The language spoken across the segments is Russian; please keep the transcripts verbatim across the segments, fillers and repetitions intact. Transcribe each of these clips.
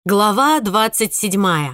Глава двадцать седьмая.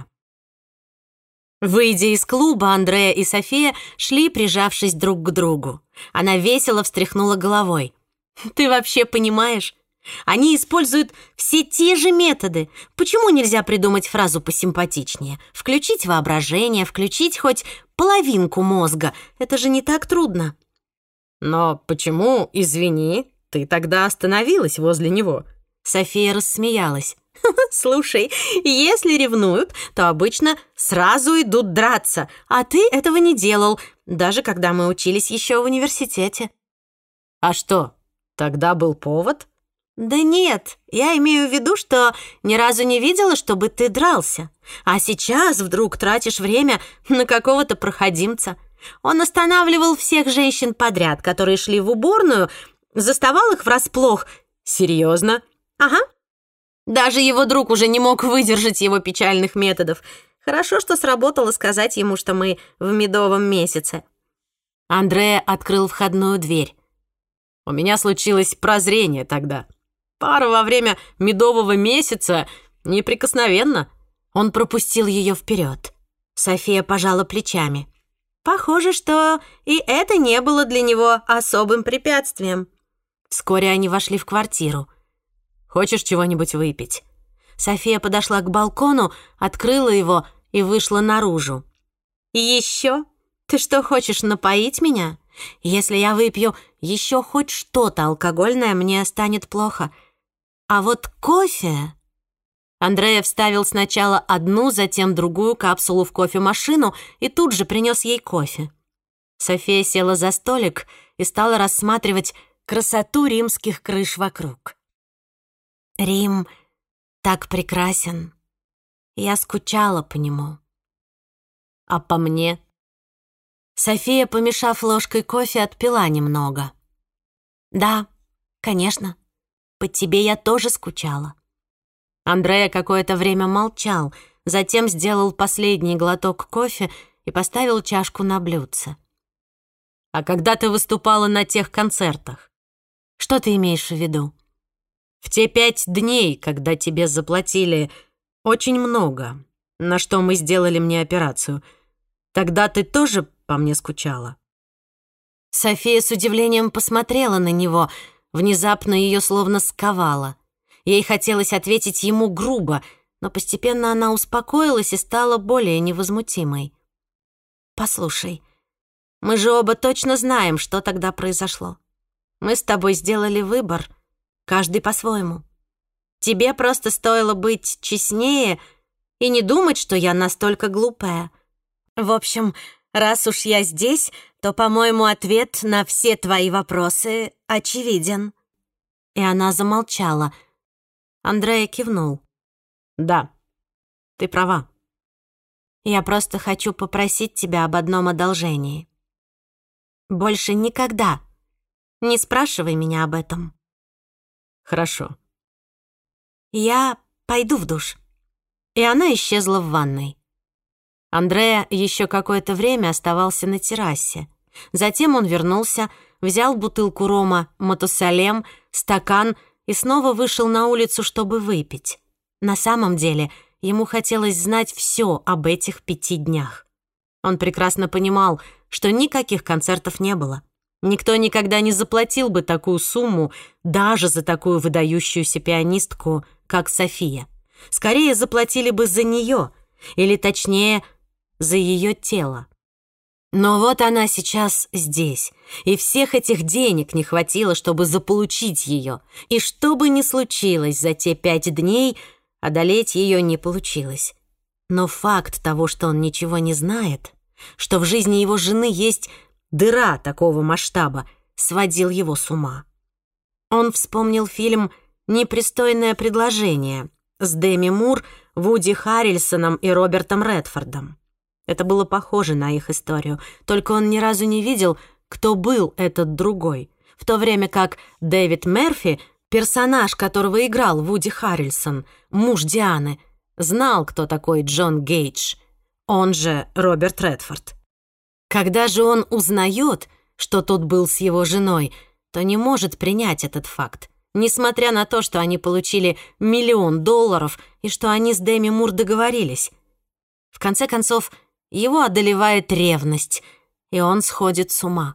Выйдя из клуба, Андреа и София шли, прижавшись друг к другу. Она весело встряхнула головой. «Ты вообще понимаешь? Они используют все те же методы. Почему нельзя придумать фразу посимпатичнее? Включить воображение, включить хоть половинку мозга. Это же не так трудно». «Но почему, извини, ты тогда остановилась возле него?» София рассмеялась. «Слушай, если ревнуют, то обычно сразу идут драться, а ты этого не делал, даже когда мы учились еще в университете». «А что, тогда был повод?» «Да нет, я имею в виду, что ни разу не видела, чтобы ты дрался. А сейчас вдруг тратишь время на какого-то проходимца. Он останавливал всех женщин подряд, которые шли в уборную, заставал их врасплох». «Серьезно?» «Ага». Даже его друг уже не мог выдержать его печальных методов. Хорошо, что сработало сказать ему, что мы в медовом месяце. Андреа открыл входную дверь. «У меня случилось прозрение тогда. Пара во время медового месяца неприкосновенна». Он пропустил ее вперед. София пожала плечами. Похоже, что и это не было для него особым препятствием. Вскоре они вошли в квартиру. «Хочешь чего-нибудь выпить?» София подошла к балкону, открыла его и вышла наружу. «Еще? Ты что, хочешь напоить меня? Если я выпью еще хоть что-то алкогольное, мне станет плохо. А вот кофе...» Андреа вставил сначала одну, затем другую капсулу в кофемашину и тут же принес ей кофе. София села за столик и стала рассматривать красоту римских крыш вокруг. Рим так прекрасен. Я скучала по нему. А по мне? София, помешав ложкой кофе, отпила немного. Да, конечно, по тебе я тоже скучала. Андреа какое-то время молчал, затем сделал последний глоток кофе и поставил чашку на блюдце. А когда ты выступала на тех концертах? Что ты имеешь в виду? В те пять дней, когда тебе заплатили очень много, на что мы сделали мне операцию, тогда ты тоже по мне скучала?» София с удивлением посмотрела на него, внезапно ее словно сковало. Ей хотелось ответить ему грубо, но постепенно она успокоилась и стала более невозмутимой. «Послушай, мы же оба точно знаем, что тогда произошло. Мы с тобой сделали выбор, каждый по-своему. Тебе просто стоило быть честнее и не думать, что я настолько глупая. В общем, раз уж я здесь, то, по-моему, ответ на все твои вопросы очевиден». И она замолчала. Андреа кивнул. «Да, ты права. Я просто хочу попросить тебя об одном одолжении. Больше никогда не спрашивай меня об этом». «Хорошо». «Я пойду в душ». И она исчезла в ванной. Андреа еще какое-то время оставался на террасе. Затем он вернулся, взял бутылку рома «Матусалем», стакан и снова вышел на улицу, чтобы выпить. На самом деле ему хотелось знать все об этих пяти днях. Он прекрасно понимал, что никаких концертов не было. Никто никогда не заплатил бы такую сумму даже за такую выдающуюся пианистку, как София. Скорее заплатили бы за нее, или точнее, за ее тело. Но вот она сейчас здесь, и всех этих денег не хватило, чтобы заполучить ее. И что бы ни случилось за те пять дней, одолеть ее не получилось. Но факт того, что он ничего не знает, что в жизни его жены есть дыра такого масштаба, сводил его с ума. Он вспомнил фильм «Непристойное предложение» с Деми Мур, Вуди Харрельсоном и Робертом Редфордом. Это было похоже на их историю, только он ни разу не видел, кто был этот другой, в то время как Дэвид Мерфи, персонаж, которого играл Вуди Харрельсон, муж Дианы, знал, кто такой Джон Гейдж, он же Роберт Редфорд. Когда же он узнает, что тот был с его женой, то не может принять этот факт. несмотря на то, что они получили миллион долларов и что они с Деми Мур договорились. В конце концов, его одолевает ревность, и он сходит с ума.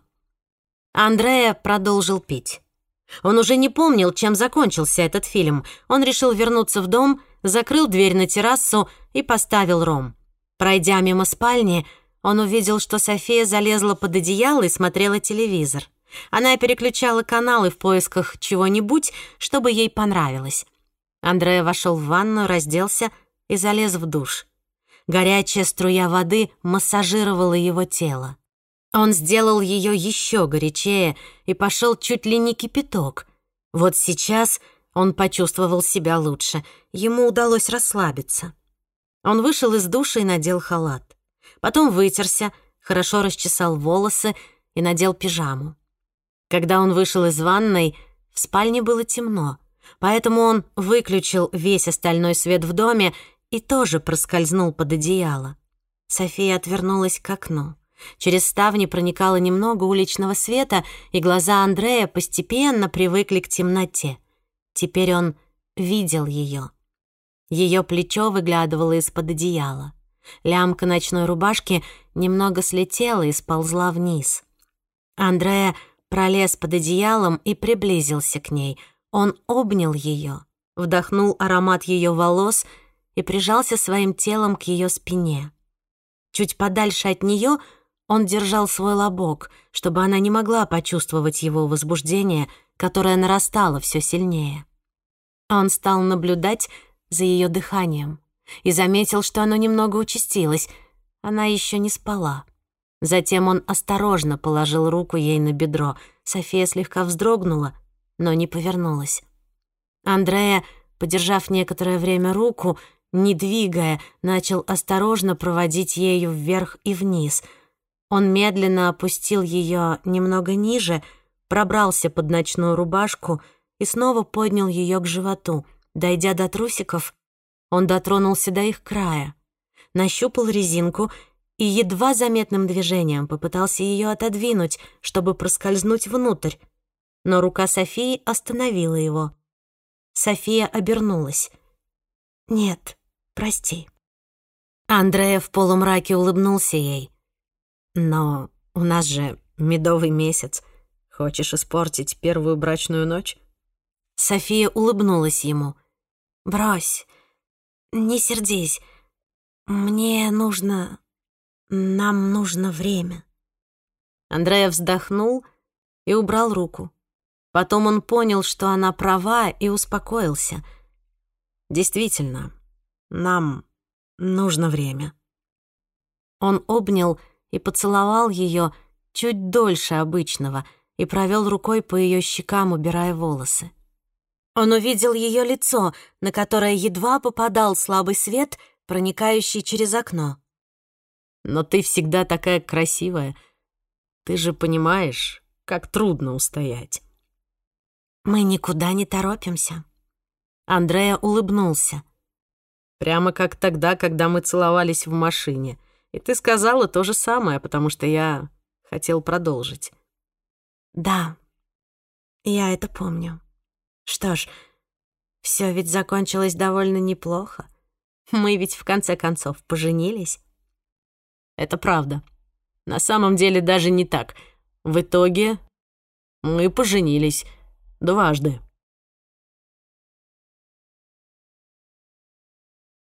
Андреа продолжил пить. Он уже не помнил, чем закончился этот фильм. Он решил вернуться в дом, закрыл дверь на террасу и поставил ром. Пройдя мимо спальни, он увидел, что София залезла под одеяло и смотрела телевизор. Она переключала каналы в поисках чего-нибудь, чтобы ей понравилось. Андреа вошел в ванную, разделся и залез в душ. Горячая струя воды массажировала его тело. Он сделал ее еще горячее и пошел чуть ли не кипяток. Вот сейчас он почувствовал себя лучше. Ему удалось расслабиться. Он вышел из душа и надел халат. Потом вытерся, хорошо расчесал волосы и надел пижаму. Когда он вышел из ванной, в спальне было темно, поэтому он выключил весь остальной свет в доме и тоже проскользнул под одеяло. София отвернулась к окну. Через ставни проникало немного уличного света, и глаза Андреа постепенно привыкли к темноте. Теперь он видел ее. Ее плечо выглядывало из-под одеяла. Лямка ночной рубашки немного слетела и сползла вниз. Андреа пролез под одеялом и приблизился к ней. Он обнял ее, вдохнул аромат ее волос и прижался своим телом к ее спине. Чуть подальше от нее он держал свой лобок, чтобы она не могла почувствовать его возбуждение, которое нарастало все сильнее. Он стал наблюдать за ее дыханием и заметил, что оно немного участилось. Она еще не спала. Затем он осторожно положил руку ей на бедро. София слегка вздрогнула, но не повернулась. Андреа, подержав некоторое время руку, не двигая, начал осторожно проводить ею вверх и вниз. Он медленно опустил ее немного ниже, пробрался под ночную рубашку и снова поднял ее к животу. Дойдя до трусиков, он дотронулся до их края, нащупал резинку и едва заметным движением попытался ее отодвинуть, чтобы проскользнуть внутрь. Но рука Софии остановила его. София обернулась. «Нет, прости». Андреа в полумраке улыбнулся ей. «Но у нас же медовый месяц. Хочешь испортить первую брачную ночь?» София улыбнулась ему. «Брось, не сердись. Мне нужно... Нам нужно время». Андреа вздохнул и убрал руку. Потом он понял, что она права, и успокоился. «Действительно, нам нужно время». Он обнял и поцеловал ее чуть дольше обычного и провел рукой по ее щекам, убирая волосы. Он увидел ее лицо, на которое едва попадал слабый свет, проникающий через окно. «Но ты всегда такая красивая. Ты же понимаешь, как трудно устоять». «Мы никуда не торопимся». Андреа улыбнулся. «Прямо как тогда, когда мы целовались в машине. И ты сказала то же самое, потому что я хотел продолжить». «Да, я это помню. Что ж, все ведь закончилось довольно неплохо. Мы ведь в конце концов поженились». «Это правда. На самом деле даже не так. В итоге мы поженились дважды».